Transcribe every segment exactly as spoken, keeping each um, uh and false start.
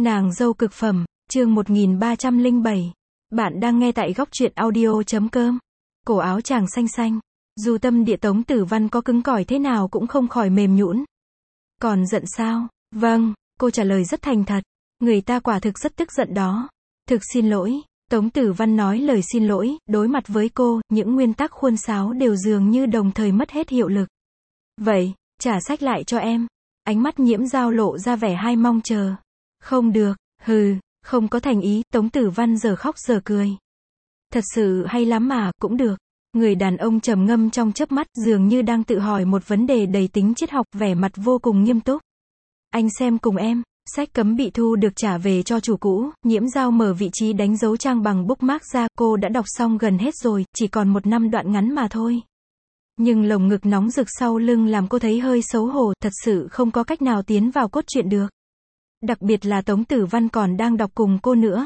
Nàng dâu cực phẩm, chương một nghìn ba trăm lẻ bảy. Bạn đang nghe tại góc truyện audio chấm com. Cổ áo chàng xanh xanh. Dù tâm địa Tống Tử Văn có cứng cỏi thế nào cũng không khỏi mềm nhũn. Còn giận sao? Vâng, cô trả lời rất thành thật. Người ta quả thực rất tức giận đó. Thực xin lỗi. Tống Tử Văn nói lời xin lỗi, đối mặt với cô, những nguyên tắc khuôn sáo đều dường như đồng thời mất hết hiệu lực. Vậy, trả sách lại cho em. Ánh mắt Nhiễm Dao lộ ra vẻ hai mong chờ. Không được, hừ, không có thành ý, Tống Tử Văn giờ khóc giờ cười. Thật sự hay lắm mà, cũng được. Người đàn ông trầm ngâm trong chớp mắt, dường như đang tự hỏi một vấn đề đầy tính triết học, vẻ mặt vô cùng nghiêm túc. Anh xem cùng em. Sách cấm bị thu được trả về cho chủ cũ, Nhiễm Dao mở vị trí đánh dấu trang bằng bookmark ra, cô đã đọc xong gần hết rồi, chỉ còn một năm đoạn ngắn mà thôi. Nhưng lồng ngực nóng rực sau lưng làm cô thấy hơi xấu hổ, thật sự không có cách nào tiến vào cốt truyện được. Đặc biệt là Tống Tử Văn còn đang đọc cùng cô nữa.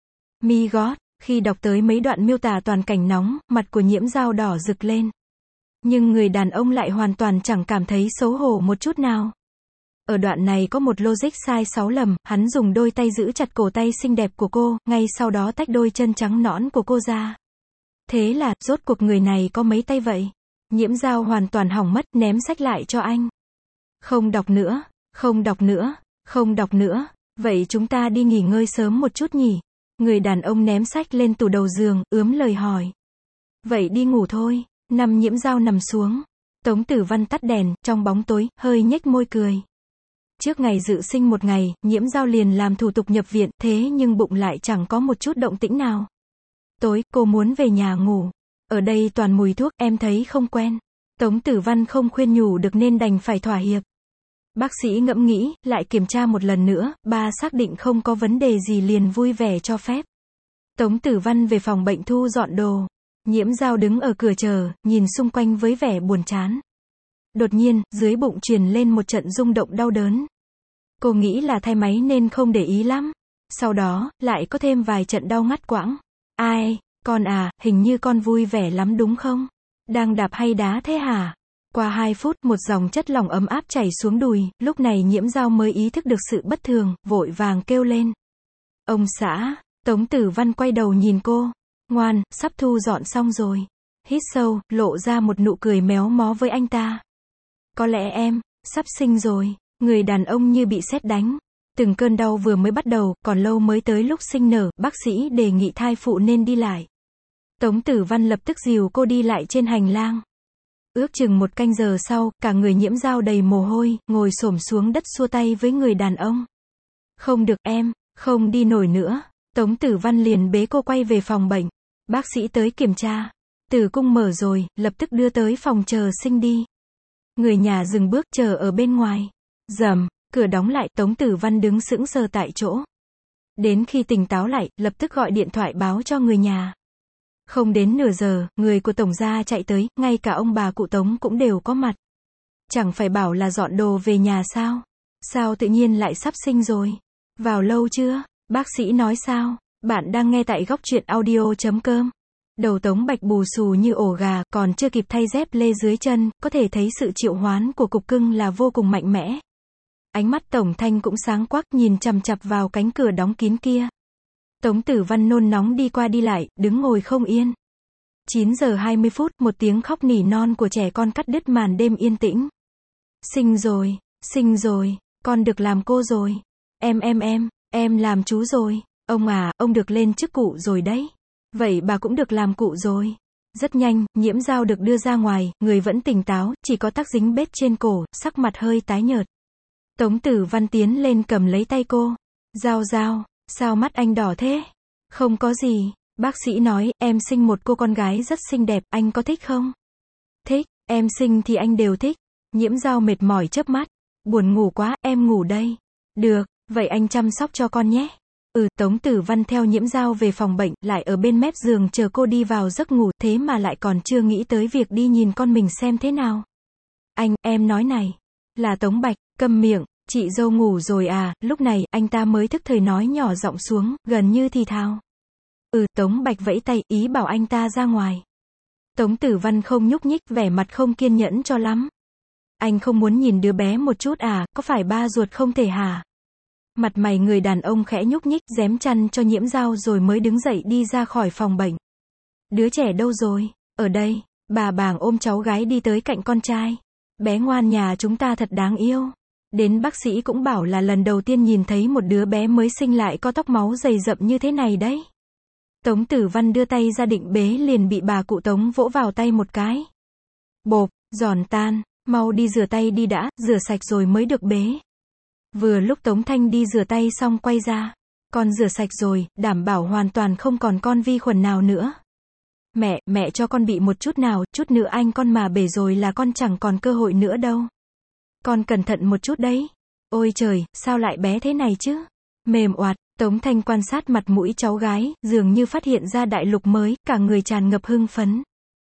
Mi God, khi đọc tới mấy đoạn miêu tả toàn cảnh nóng, mặt của Nhiễm Dao đỏ rực lên. Nhưng người đàn ông lại hoàn toàn chẳng cảm thấy xấu hổ một chút nào. Ở đoạn này có một logic sai sáu lầm, hắn dùng đôi tay giữ chặt cổ tay xinh đẹp của cô, ngay sau đó tách đôi chân trắng nõn của cô ra. Thế là, rốt cuộc người này có mấy tay vậy? Nhiễm Dao hoàn toàn hỏng mất, ném sách lại cho anh. Không đọc nữa, không đọc nữa, không đọc nữa, vậy chúng ta đi nghỉ ngơi sớm một chút nhỉ? Người đàn ông ném sách lên tủ đầu giường, ướm lời hỏi. Vậy đi ngủ thôi. Nằm Nhiễm Dao nằm xuống. Tống Tử Văn tắt đèn, trong bóng tối, hơi nhếch môi cười. Trước ngày dự sinh một ngày, Nhiễm Dao liền làm thủ tục nhập viện, thế nhưng bụng lại chẳng có một chút động tĩnh nào. Tối, cô muốn về nhà ngủ. Ở đây toàn mùi thuốc, em thấy không quen. Tống Tử Văn không khuyên nhủ được nên đành phải thỏa hiệp. Bác sĩ ngẫm nghĩ, lại kiểm tra một lần nữa, ba xác định không có vấn đề gì liền vui vẻ cho phép. Tống Tử Văn về phòng bệnh thu dọn đồ. Nhiễm Dao đứng ở cửa chờ, nhìn xung quanh với vẻ buồn chán. Đột nhiên, dưới bụng truyền lên một trận rung động đau đớn. Cô nghĩ là thai máy nên không để ý lắm. Sau đó, lại có thêm vài trận đau ngắt quãng. Ai, con à, hình như con vui vẻ lắm đúng không? Đang đạp hay đá thế hả? Qua hai phút, một dòng chất lỏng ấm áp chảy xuống đùi, lúc này Nhiễm Dao mới ý thức được sự bất thường, vội vàng kêu lên. Ông xã, Tống Tử Văn quay đầu nhìn cô. Ngoan, sắp thu dọn xong rồi. Hít sâu, lộ ra một nụ cười méo mó với anh ta. Có lẽ em, sắp sinh rồi. Người đàn ông như bị sét đánh. Từng cơn đau vừa mới bắt đầu, còn lâu mới tới lúc sinh nở, bác sĩ đề nghị thai phụ nên đi lại. Tống Tử Văn lập tức dìu cô đi lại trên hành lang. Ước chừng một canh giờ sau, cả người Nhiễm Dao đầy mồ hôi, ngồi xổm xuống đất xua tay với người đàn ông. Không được em, không đi nổi nữa. Tống Tử Văn liền bế cô quay về phòng bệnh. Bác sĩ tới kiểm tra. Tử cung mở rồi, lập tức đưa tới phòng chờ sinh đi. Người nhà dừng bước chờ ở bên ngoài. Rầm, cửa đóng lại, Tống Tử Văn đứng sững sờ tại chỗ. Đến khi tỉnh táo lại, lập tức gọi điện thoại báo cho người nhà. Không đến nửa giờ, người của Tổng gia chạy tới, ngay cả ông bà cụ Tống cũng đều có mặt. Chẳng phải bảo là dọn đồ về nhà sao? Sao tự nhiên lại sắp sinh rồi? Vào lâu chưa? Bác sĩ nói sao? Bạn đang nghe tại góc truyện audio chấm com. Đầu Tống Bạch bù xù như ổ gà, còn chưa kịp thay dép lê dưới chân, có thể thấy sự triệu hoán của cục cưng là vô cùng mạnh mẽ. Ánh mắt Tổng Thanh cũng sáng quắc nhìn chằm chằm vào cánh cửa đóng kín kia. Tống Tử Văn nôn nóng đi qua đi lại, đứng ngồi không yên. chín giờ hai mươi phút, một tiếng khóc nỉ non của trẻ con cắt đứt màn đêm yên tĩnh. Sinh rồi, sinh rồi, con được làm cô rồi. Em em em, em làm chú rồi. Ông à, ông được lên chức cụ rồi đấy. Vậy bà cũng được làm cụ rồi. Rất nhanh, Nhiễm Dao được đưa ra ngoài, người vẫn tỉnh táo, chỉ có tắc dính bết trên cổ, sắc mặt hơi tái nhợt. Tống Tử Văn tiến lên cầm lấy tay cô. Dao Dao, sao mắt anh đỏ thế? Không có gì. Bác sĩ nói, em sinh một cô con gái rất xinh đẹp, anh có thích không? Thích, em sinh thì anh đều thích. Nhiễm Dao mệt mỏi chớp mắt. Buồn ngủ quá, em ngủ đây. Được, vậy anh chăm sóc cho con nhé. Ừ, Tống Tử Văn theo Nhiễm Dao về phòng bệnh, lại ở bên mép giường chờ cô đi vào giấc ngủ, thế mà lại còn chưa nghĩ tới việc đi nhìn con mình xem thế nào. Anh, em nói này. Là Tống Bạch, câm miệng, chị dâu ngủ rồi à? Lúc này, anh ta mới thức thời nói nhỏ giọng xuống, gần như thì thào. Ừ, Tống Bạch vẫy tay, ý bảo anh ta ra ngoài. Tống Tử Văn không nhúc nhích, vẻ mặt không kiên nhẫn cho lắm. Anh không muốn nhìn đứa bé một chút à, có phải ba ruột không thể hả? Mặt mày người đàn ông khẽ nhúc nhích, giém chăn cho Nhiễm Dao rồi mới đứng dậy đi ra khỏi phòng bệnh. Đứa trẻ đâu rồi? Ở đây. Bà bàng ôm cháu gái đi tới cạnh con trai. Bé ngoan nhà chúng ta thật đáng yêu. Đến bác sĩ cũng bảo là lần đầu tiên nhìn thấy một đứa bé mới sinh lại có tóc máu dày rậm như thế này đấy. Tống Tử Văn đưa tay ra định bế liền bị bà cụ Tống vỗ vào tay một cái. Bộp, giòn tan, mau đi rửa tay đi đã, rửa sạch rồi mới được bế. Vừa lúc Tống Thanh đi rửa tay xong quay ra. Con rửa sạch rồi, đảm bảo hoàn toàn không còn con vi khuẩn nào nữa. Mẹ, mẹ cho con bị một chút nào, chút nữa anh con mà bể rồi là con chẳng còn cơ hội nữa đâu. Con cẩn thận một chút đấy. Ôi trời, sao lại bé thế này chứ? Mềm oạt, Tống Thanh quan sát mặt mũi cháu gái, dường như phát hiện ra đại lục mới, cả người tràn ngập hưng phấn.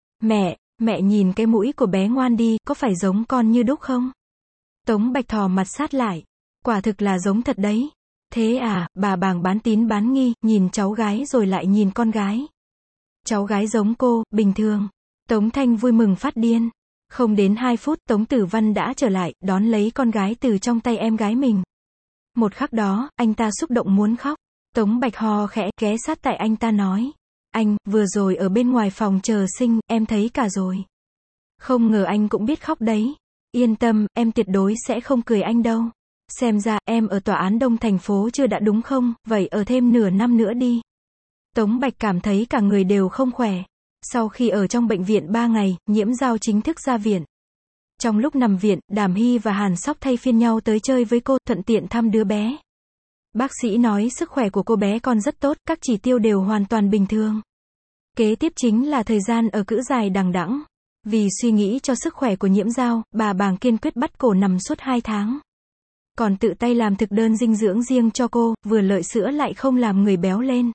Mẹ, mẹ nhìn cái mũi của bé ngoan đi, có phải giống con như đúc không? Tống Bạch thò mặt sát lại. Quả thực là giống thật đấy. Thế à, bà bàng bán tín bán nghi, nhìn cháu gái rồi lại nhìn con gái. Cháu gái giống cô, bình thường. Tống Thanh vui mừng phát điên. Không đến hai phút, Tống Tử Văn đã trở lại, đón lấy con gái từ trong tay em gái mình. Một khắc đó, anh ta xúc động muốn khóc. Tống Bạch ho khẽ, ghé sát tại anh ta nói. Anh, vừa rồi ở bên ngoài phòng chờ sinh, em thấy cả rồi. Không ngờ anh cũng biết khóc đấy. Yên tâm, em tuyệt đối sẽ không cười anh đâu. Xem ra, em ở tòa án Đông thành phố chưa đã đúng không, vậy ở thêm nửa năm nữa đi. Tống Bạch cảm thấy cả người đều không khỏe. Sau khi ở trong bệnh viện ba ngày, Nhiễm Dao chính thức ra viện. Trong lúc nằm viện, Đàm Hy và Hàn Sóc thay phiên nhau tới chơi với cô, thuận tiện thăm đứa bé. Bác sĩ nói sức khỏe của cô bé còn rất tốt, các chỉ tiêu đều hoàn toàn bình thường. Kế tiếp chính là thời gian ở cữ dài đằng đẵng. Vì suy nghĩ cho sức khỏe của Nhiễm Dao, bà bàng kiên quyết bắt cổ nằm suốt hai tháng. Còn tự tay làm thực đơn dinh dưỡng riêng cho cô, vừa lợi sữa lại không làm người béo lên.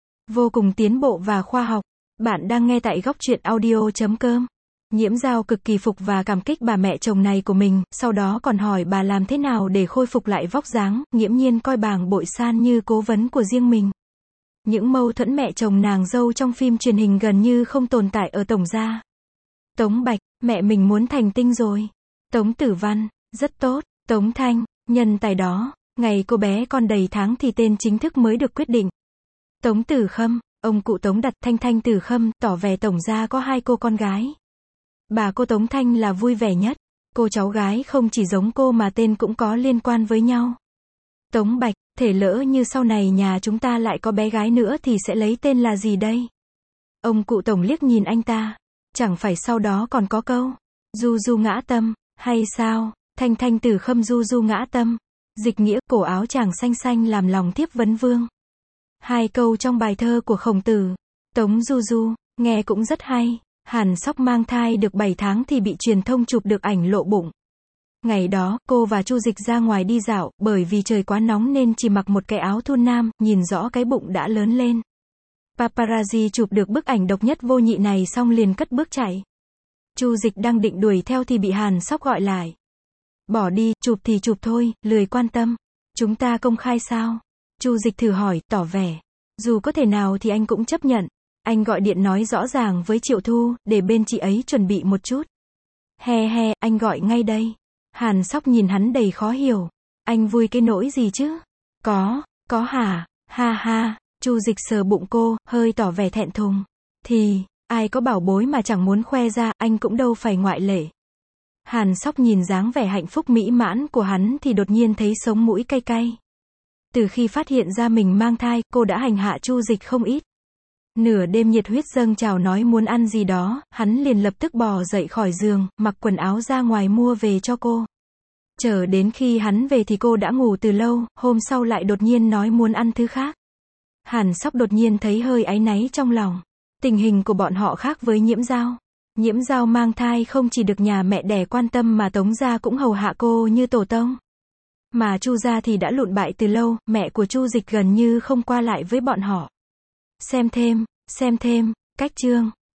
Vô cùng tiến bộ và khoa học. Bạn đang nghe tại góc truyện audio chấm com. Nhiễm Dao cực kỳ phục và cảm kích bà mẹ chồng này của mình, sau đó còn hỏi bà làm thế nào để khôi phục lại vóc dáng, nghiễm nhiên coi bàng Bội San như cố vấn của riêng mình. Những mâu thuẫn mẹ chồng nàng dâu trong phim truyền hình gần như không tồn tại ở tổng gia. Tống Bạch, mẹ mình muốn thành tinh rồi. Tống Tử Văn, rất tốt. Tống Thanh, nhân tài đó, ngày cô bé còn đầy tháng thì tên chính thức mới được quyết định. Tống Tử Khâm, ông cụ Tống đặt Thanh Thanh Tử Khâm, tỏ vẻ tổng gia có hai cô con gái. Bà cô Tống Thanh là vui vẻ nhất. Cô cháu gái không chỉ giống cô mà tên cũng có liên quan với nhau. Tống Bạch, thể lỡ như sau này nhà chúng ta lại có bé gái nữa thì sẽ lấy tên là gì đây? Ông cụ Tổng liếc nhìn anh ta. Chẳng phải sau đó còn có câu Du Du ngã tâm, hay sao? Thanh Thanh Tử Khâm Du Du ngã tâm. Dịch nghĩa, cổ áo chàng xanh xanh làm lòng thiếp vấn vương. Hai câu trong bài thơ của Khổng Tử. Tống Du Du, nghe cũng rất hay. Hàn Sóc mang thai được bảy tháng thì bị truyền thông chụp được ảnh lộ bụng. Ngày đó, cô và Chu Dịch ra ngoài đi dạo, bởi vì trời quá nóng nên chỉ mặc một cái áo thun nam, nhìn rõ cái bụng đã lớn lên. Paparazzi chụp được bức ảnh độc nhất vô nhị này xong liền cất bước chạy. Chu Dịch đang định đuổi theo thì bị Hàn Sóc gọi lại. Bỏ đi, chụp thì chụp thôi, lười quan tâm. Chúng ta công khai sao? Chu Dịch thử hỏi, tỏ vẻ. Dù có thể nào thì anh cũng chấp nhận. Anh gọi điện nói rõ ràng với Triệu Thu, để bên chị ấy chuẩn bị một chút. He he, anh gọi ngay đây. Hàn Sóc nhìn hắn đầy khó hiểu. Anh vui cái nỗi gì chứ? Có, có hả? Ha ha. Chu Dịch sờ bụng cô, hơi tỏ vẻ thẹn thùng. Thì, ai có bảo bối mà chẳng muốn khoe ra, anh cũng đâu phải ngoại lệ. Hàn Sóc nhìn dáng vẻ hạnh phúc mỹ mãn của hắn thì đột nhiên thấy sống mũi cay cay. Từ khi phát hiện ra mình mang thai, cô đã hành hạ Chu Dịch không ít. Nửa đêm nhiệt huyết dâng trào nói muốn ăn gì đó, hắn liền lập tức bò dậy khỏi giường, mặc quần áo ra ngoài mua về cho cô. Chờ đến khi hắn về thì cô đã ngủ từ lâu, hôm sau lại đột nhiên nói muốn ăn thứ khác. Hàn Sóc đột nhiên thấy hơi áy náy trong lòng. Tình hình của bọn họ khác với Nhiễm Dao. Nhiễm Dao mang thai không chỉ được nhà mẹ đẻ quan tâm mà Tống gia cũng hầu hạ cô như tổ tông. Mà Chu gia thì đã lụn bại từ lâu, mẹ của Chu Dịch gần như không qua lại với bọn họ. Xem thêm, xem thêm, cách chương.